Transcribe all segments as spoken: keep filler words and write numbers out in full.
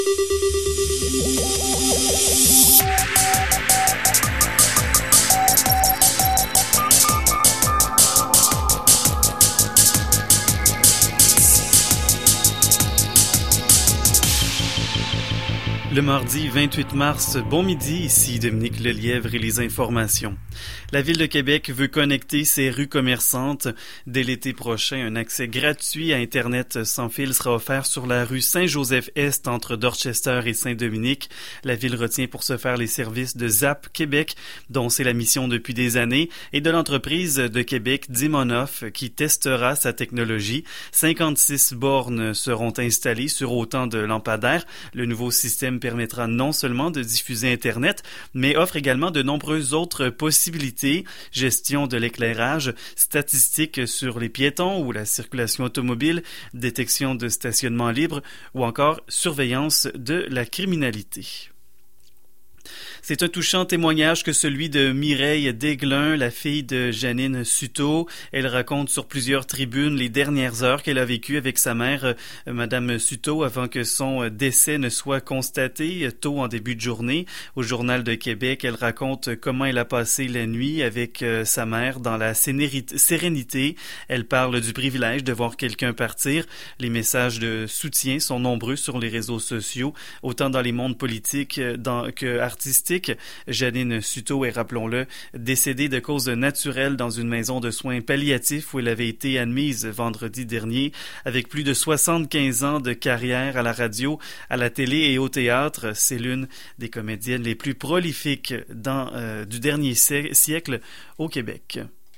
Le mardi vingt-huit mars, bon midi, ici Dominique Lelièvre et les informations. La Ville de Québec veut connecter ses rues commerçantes. Dès l'été prochain, un accès gratuit à Internet sans fil sera offert sur la rue Saint-Joseph-Est entre Dorchester et Saint-Dominique. La Ville retient pour ce faire les services de Zap Québec, dont c'est la mission depuis des années, et de l'entreprise de Québec Dimonoff qui testera sa technologie. cinquante-six bornes seront installées sur autant de lampadaires. Le nouveau système permettra non seulement de diffuser Internet, mais offre également de nombreuses autres possibilités. Gestion de l'éclairage, statistiques sur les piétons ou la circulation automobile, détection de stationnement libre ou encore surveillance de la criminalité. C'est un touchant témoignage que celui de Mireille Desglin, la fille de Janine Suto. Elle raconte sur plusieurs tribunes les dernières heures qu'elle a vécues avec sa mère, euh, Madame Suto, avant que son décès ne soit constaté tôt en début de journée. Au Journal de Québec, elle raconte comment elle a passé la nuit avec euh, sa mère dans la sérénité. Elle parle du privilège de voir quelqu'un partir. Les messages de soutien sont nombreux sur les réseaux sociaux, autant dans les mondes politiques dans, que artistiques. Janine Suto est, rappelons-le, décédée de cause naturelle dans une maison de soins palliatifs où elle avait été admise vendredi dernier. Avec plus de soixante-quinze ans de carrière à la radio, à la télé et au théâtre, c'est l'une des comédiennes les plus prolifiques dans, euh, du dernier siècle au Québec.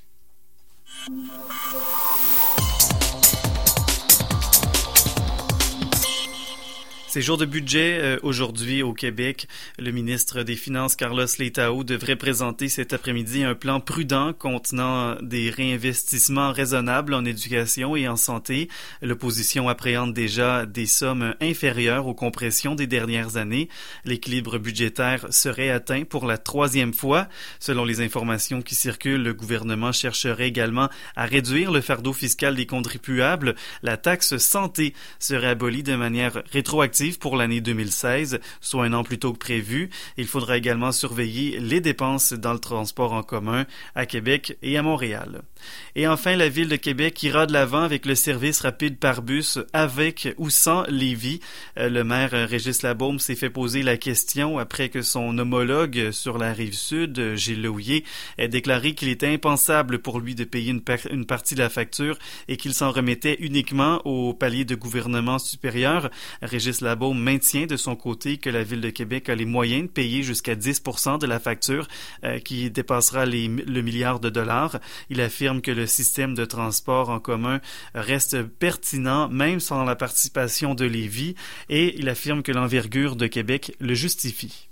C'est jour de budget euh, aujourd'hui au Québec. Le ministre des Finances, Carlos Letao, devrait présenter cet après-midi un plan prudent contenant des réinvestissements raisonnables en éducation et en santé. L'opposition appréhende déjà des sommes inférieures aux compressions des dernières années. L'équilibre budgétaire serait atteint pour la troisième fois. Selon les informations qui circulent, le gouvernement chercherait également à réduire le fardeau fiscal des contribuables. La taxe santé serait abolie de manière rétroactive pour l'année deux mille seize, soit un an plus tôt que prévu. Il faudra également surveiller les dépenses dans le transport en commun à Québec et à Montréal. Et enfin, la Ville de Québec ira de l'avant avec le service rapide par bus avec ou sans Lévis. Le maire Régis Labaume s'est fait poser la question après que son homologue sur la Rive-Sud, Gilles Lehouillier, ait déclaré qu'il était impensable pour lui de payer une, par- une partie de la facture et qu'il s'en remettait uniquement au palier de gouvernement supérieur. Régis Labaume maintient de son côté que la Ville de Québec a les moyens de payer jusqu'à dix pour cent de la facture euh, qui dépassera les, le milliard de dollars. Il affirme que le système de transport en commun reste pertinent même sans la participation de Lévis et il affirme que l'envergure de Québec le justifie.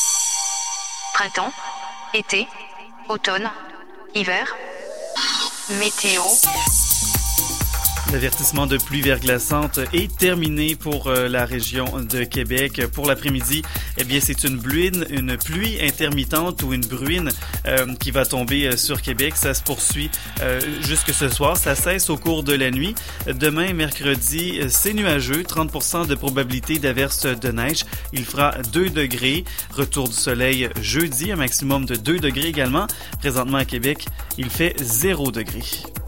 Printemps, été, automne, hiver, météo. L'avertissement de pluie verglaçante est terminé pour euh, la région de Québec. Pour l'après-midi, eh bien, c'est une bruine, une pluie intermittente ou une bruine euh, qui va tomber euh, sur Québec. Ça se poursuit euh, jusque ce soir. Ça cesse au cours de la nuit. Demain, mercredi, c'est nuageux. trente pour cent de probabilité d'averse de neige. Il fera deux degrés. Retour du soleil jeudi, un maximum de deux degrés également. Présentement à Québec, il fait zéro degré.